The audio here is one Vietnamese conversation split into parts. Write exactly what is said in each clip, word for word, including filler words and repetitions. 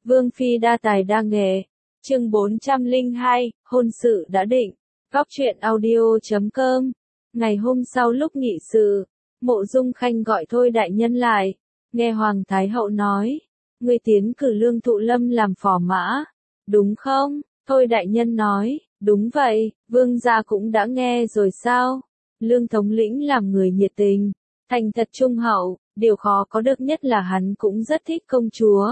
Vương phi đa tài đa nghệ. Chương bốn trăm lẻ hai, hôn sự đã định. Góc truyện audio chấm com. Ngày hôm sau lúc nghị sự, Mộ Dung Khanh gọi Thôi đại nhân lại, nghe Hoàng Thái hậu nói, ngươi tiến cử Lương Thụ Lâm làm phò mã, đúng không? Thôi đại nhân nói, đúng vậy, vương gia cũng đã nghe rồi sao? Lương thống lĩnh làm người nhiệt tình, thành thật trung hậu, điều khó có được nhất là hắn cũng rất thích công chúa.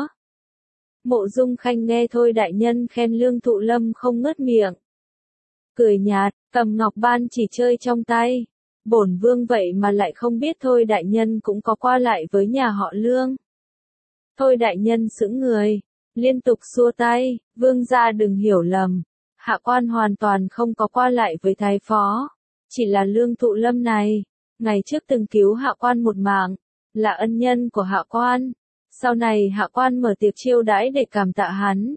Mộ Dung Khanh nghe Thôi đại nhân khen Lương Thụ Lâm không ngớt miệng. Cười nhạt, cầm ngọc ban chỉ chơi trong tay. Bổn vương vậy mà lại không biết Thôi đại nhân cũng có qua lại với nhà họ Lương. Thôi đại nhân sững người, liên tục xua tay, vương gia đừng hiểu lầm. Hạ quan hoàn toàn không có qua lại với thái phó. Chỉ là Lương Thụ Lâm này, ngày trước từng cứu hạ quan một mạng, là ân nhân của hạ quan. Sau này hạ quan mở tiệc chiêu đãi để cảm tạ hắn.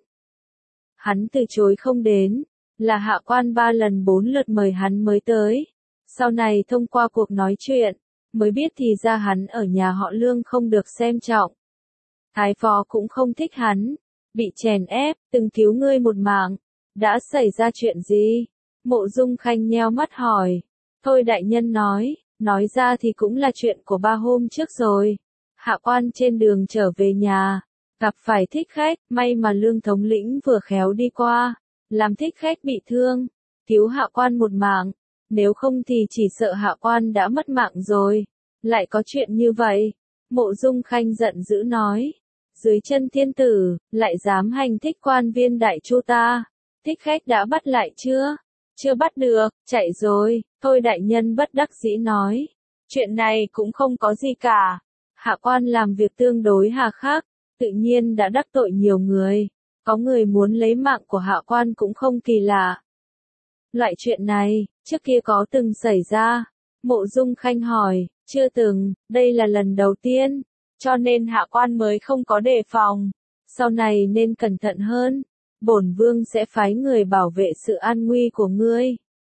Hắn từ chối không đến, là hạ quan ba lần bốn lượt mời hắn mới tới. Sau này thông qua cuộc nói chuyện, mới biết thì ra hắn ở nhà họ Lương không được xem trọng. Thái phó cũng không thích hắn, bị chèn ép, từng cứu ngươi một mạng. Đã xảy ra chuyện gì? Mộ Dung Khanh nheo mắt hỏi. Thôi đại nhân nói, nói ra thì cũng là chuyện của ba hôm trước rồi. Hạ quan trên đường trở về nhà, gặp phải thích khách, may mà Lương thống lĩnh vừa khéo đi qua, làm thích khách bị thương, cứu hạ quan một mạng, nếu không thì chỉ sợ hạ quan đã mất mạng rồi. Lại có chuyện như vậy? Mộ Dung Khanh giận dữ nói, dưới chân thiên tử, lại dám hành thích quan viên đại chu ta, thích khách đã bắt lại chưa? Chưa bắt được, chạy rồi. Thôi đại nhân bất đắc dĩ nói, chuyện này cũng không có gì cả. Hạ quan làm việc tương đối hà khắc, tự nhiên đã đắc tội nhiều người. Có người muốn lấy mạng của hạ quan cũng không kỳ lạ. Loại chuyện này, trước kia có từng xảy ra? Mộ Dung Khanh hỏi, chưa từng, đây là lần đầu tiên, cho nên hạ quan mới không có đề phòng. Sau này nên cẩn thận hơn, bổn vương sẽ phái người bảo vệ sự an nguy của ngươi.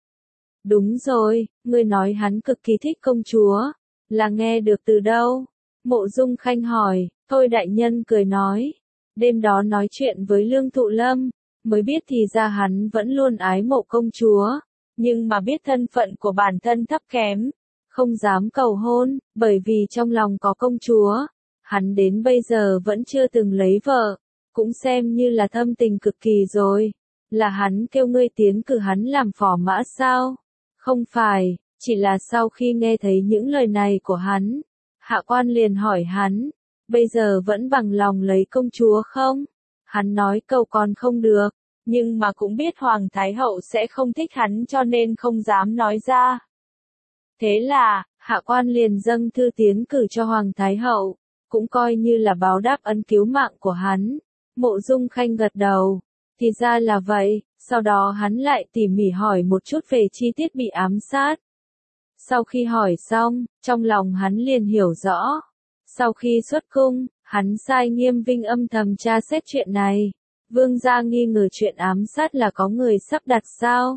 Đúng rồi, ngươi nói hắn cực kỳ thích công chúa, là nghe được từ đâu? Mộ Dung Khanh hỏi. Thôi đại nhân cười nói, đêm đó nói chuyện với Lương Thụ Lâm, mới biết thì ra hắn vẫn luôn ái mộ công chúa, nhưng mà biết thân phận của bản thân thấp kém, không dám cầu hôn, bởi vì trong lòng có công chúa. Hắn đến bây giờ vẫn chưa từng lấy vợ, cũng xem như là thâm tình cực kỳ rồi. Là hắn kêu ngươi tiến cử hắn làm phò mã sao? Không phải, chỉ là sau khi nghe thấy những lời này của hắn, hạ quan liền hỏi hắn, bây giờ vẫn bằng lòng lấy công chúa không? Hắn nói câu còn không được, nhưng mà cũng biết Hoàng Thái hậu sẽ không thích hắn cho nên không dám nói ra. Thế là, hạ quan liền dâng thư tiến cử cho Hoàng Thái hậu, cũng coi như là báo đáp ân cứu mạng của hắn. Mộ Dung Khanh gật đầu, thì ra là vậy. Sau đó hắn lại tỉ mỉ hỏi một chút về chi tiết bị ám sát. Sau khi hỏi xong, trong lòng hắn liền hiểu rõ. Sau khi xuất cung, hắn sai Nghiêm Vinh âm thầm tra xét chuyện này. Vương gia nghi ngờ chuyện ám sát là có người sắp đặt sao?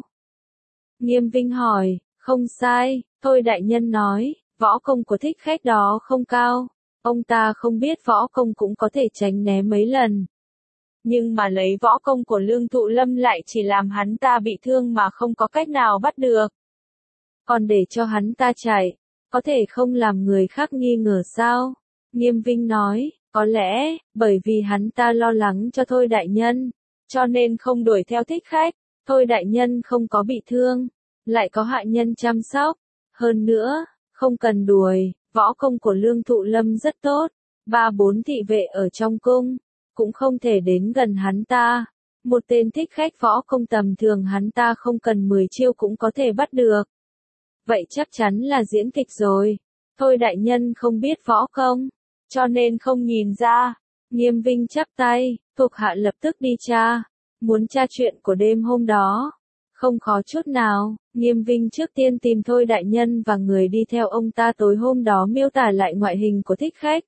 Nghiêm Vinh hỏi, không sai. Thôi đại nhân nói, võ công của thích khách đó không cao. Ông ta không biết võ công cũng có thể tránh né mấy lần. Nhưng mà lấy võ công của Lương Thụ Lâm lại chỉ làm hắn ta bị thương mà không có cách nào bắt được. Còn để cho hắn ta chạy, có thể không làm người khác nghi ngờ sao? Nghiêm Vinh nói, có lẽ, bởi vì hắn ta lo lắng cho Thôi đại nhân, cho nên không đuổi theo thích khách. Thôi đại nhân không có bị thương, lại có hạ nhân chăm sóc. Hơn nữa, không cần đuổi, võ công của Lương Thụ Lâm rất tốt. Ba bốn thị vệ ở trong cung cũng không thể đến gần hắn ta. Một tên thích khách võ công tầm thường hắn ta không cần mười chiêu cũng có thể bắt được. Vậy chắc chắn là diễn kịch rồi. Thôi đại nhân không biết võ công, cho nên không nhìn ra. Nghiêm Vinh chắp tay, thuộc hạ lập tức đi tra. Muốn tra chuyện của đêm hôm đó. Không khó chút nào. Nghiêm Vinh trước tiên tìm Thôi đại nhân và người đi theo ông ta tối hôm đó miêu tả lại ngoại hình của thích khách.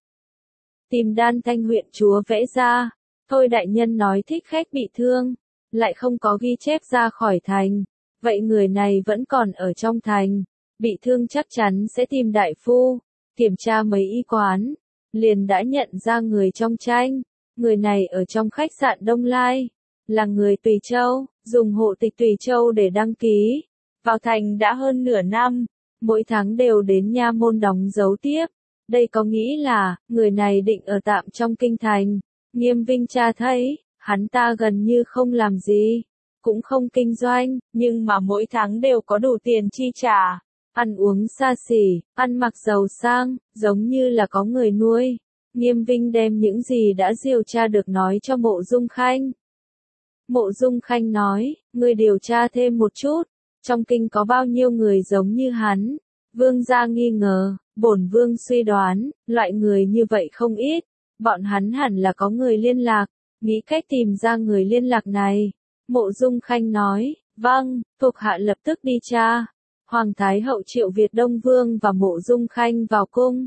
Tìm Đan Thanh huyện chúa vẽ ra. Thôi đại nhân nói thích khách bị thương, lại không có ghi chép ra khỏi thành. Vậy người này vẫn còn ở trong thành, bị thương chắc chắn sẽ tìm đại phu. Kiểm tra mấy y quán, liền đã nhận ra người trong tranh. người này ở trong khách sạn Đông Lai, là người Tùy Châu, dùng hộ tịch Tùy Châu để đăng ký. Vào thành đã hơn nửa năm, mỗi tháng đều đến nha môn đóng dấu tiếp. Đây có nghĩ là, người này định ở tạm trong kinh thành. Nghiêm Vinh tra thấy, hắn ta gần như không làm gì, cũng không kinh doanh, nhưng mà mỗi tháng đều có đủ tiền chi trả. Ăn uống xa xỉ, ăn mặc giàu sang, giống như là có người nuôi. Nghiêm Vinh đem những gì đã điều tra được nói cho Mộ Dung Khanh. Mộ Dung Khanh nói, ngươi điều tra thêm một chút, trong kinh có bao nhiêu người giống như hắn. Vương gia nghi ngờ, bổn vương suy đoán, loại người như vậy không ít, bọn hắn hẳn là có người liên lạc, nghĩ cách tìm ra người liên lạc này. Mộ Dung Khanh nói, vâng, thuộc hạ lập tức đi tra. Hoàng Thái Hậu triệu Việt Đông Vương và Mộ Dung Khanh vào cung.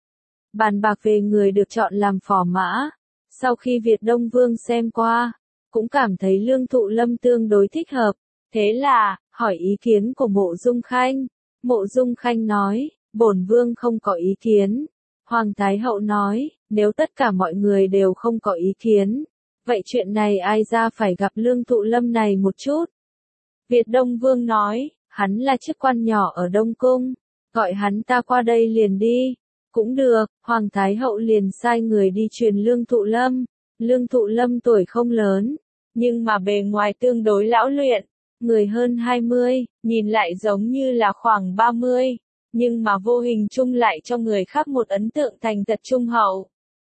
Bàn bạc về người được chọn làm phò mã. Sau khi Việt Đông Vương xem qua, cũng cảm thấy Lương Thụ Lâm tương đối thích hợp. Thế là, hỏi ý kiến của Mộ Dung Khanh. Mộ Dung Khanh nói, bổn vương không có ý kiến. Hoàng Thái Hậu nói, nếu tất cả mọi người đều không có ý kiến, vậy chuyện này ai ra phải gặp Lương Thụ Lâm này một chút. Việt Đông Vương nói, hắn là chức quan nhỏ ở Đông Cung, gọi hắn ta qua đây liền đi. Cũng được, Hoàng Thái Hậu liền sai người đi truyền Lương Thụ Lâm. Lương Thụ Lâm tuổi không lớn, nhưng mà bề ngoài tương đối lão luyện, người hơn hai mươi, nhìn lại giống như là khoảng ba mươi, nhưng mà vô hình chung lại cho người khác một ấn tượng thành thật trung hậu.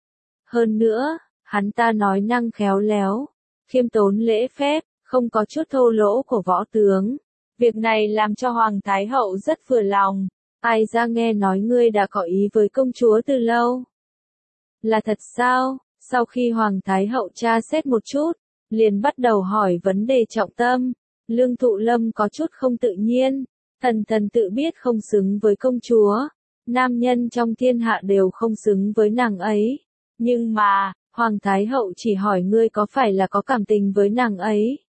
Hơn nữa, hắn ta nói năng khéo léo, khiêm tốn lễ phép, không có chút thô lỗ của võ tướng. Việc này làm cho Hoàng Thái Hậu rất vừa lòng. Ai ra nghe nói ngươi đã có ý với công chúa từ lâu. Là thật sao? Sau khi Hoàng Thái Hậu tra xét một chút, liền bắt đầu hỏi vấn đề trọng tâm. Lương Thụ Lâm có chút không tự nhiên. Thần thần tự biết không xứng với công chúa. Nam nhân trong thiên hạ đều không xứng với nàng ấy. Nhưng mà, Hoàng Thái Hậu chỉ hỏi ngươi có phải là có cảm tình với nàng ấy.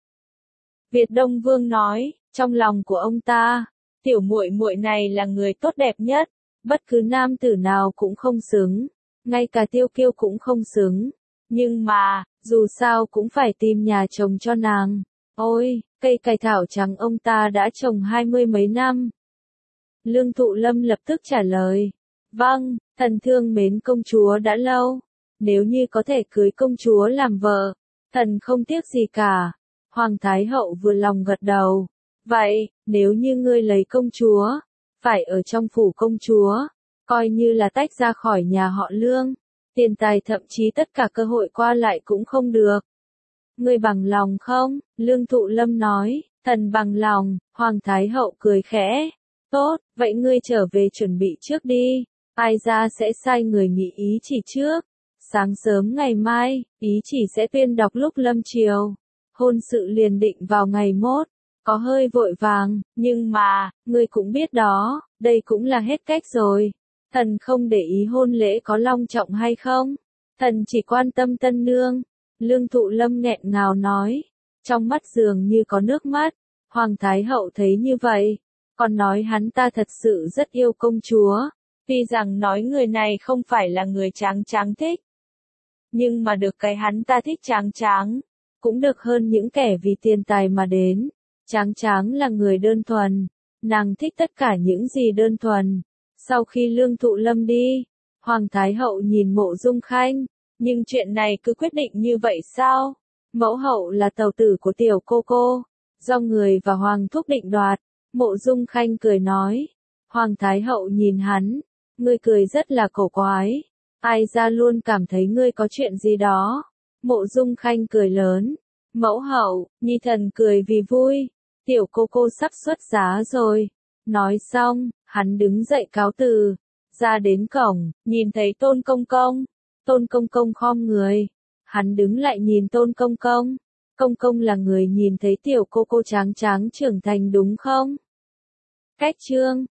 Việt Đông Vương nói, trong lòng của ông ta, tiểu muội muội này là người tốt đẹp nhất, bất cứ nam tử nào cũng không xứng, ngay cả Tiêu Kiêu cũng không xứng. Nhưng mà, dù sao cũng phải tìm nhà chồng cho nàng. Ôi, cây cải thảo trắng ông ta đã trồng hai mươi mấy năm. Lương Thụ Lâm lập tức trả lời, vâng, thần thương mến công chúa đã lâu. Nếu như có thể cưới công chúa làm vợ, thần không tiếc gì cả. Hoàng Thái Hậu vừa lòng gật đầu. Vậy, nếu như ngươi lấy công chúa, phải ở trong phủ công chúa, coi như là tách ra khỏi nhà họ Lương, tiền tài thậm chí tất cả cơ hội qua lại cũng không được. Ngươi bằng lòng không? Lương Thụ Lâm nói, thần bằng lòng. Hoàng Thái Hậu cười khẽ. Tốt, vậy ngươi trở về chuẩn bị trước đi, ai ra sẽ sai người nghị ý chỉ trước. Sáng sớm ngày mai, ý chỉ sẽ tuyên đọc lúc lâm chiều. Hôn sự liền định vào ngày mốt. Có hơi vội vàng, nhưng mà, ngươi cũng biết đó, đây cũng là hết cách rồi. Thần không để ý hôn lễ có long trọng hay không. Thần chỉ quan tâm tân nương. Lương Thụ Lâm nghẹn ngào nói. Trong mắt dường như có nước mắt. Hoàng Thái Hậu thấy như vậy. Còn nói hắn ta thật sự rất yêu công chúa. Tuy rằng nói người này không phải là người tráng tráng thích. Nhưng mà được cái hắn ta thích tráng tráng. Cũng được hơn những kẻ vì tiền tài mà đến. Tráng tráng là người đơn thuần. Nàng thích tất cả những gì đơn thuần. Sau khi Lương Thụ Lâm đi, Hoàng Thái Hậu nhìn Mộ Dung Khanh. Nhưng chuyện này cứ quyết định như vậy sao? Mẫu hậu là tàu tử của tiểu cô cô. Do người và Hoàng thúc định đoạt. Mộ Dung Khanh cười nói. Hoàng Thái Hậu nhìn hắn. Ngươi cười rất là cổ quái. Ai ra luôn cảm thấy ngươi có chuyện gì đó. Mộ Dung Khanh cười lớn. Mẫu hậu, nhi thần cười vì vui. Tiểu cô cô sắp xuất giá rồi. Nói xong, hắn đứng dậy cáo từ. Ra đến cổng, nhìn thấy Tôn Công Công. Tôn Công Công khom người. Hắn đứng lại nhìn Tôn Công Công. Công Công là người nhìn thấy tiểu cô cô tráng tráng trưởng thành đúng không? Cách chương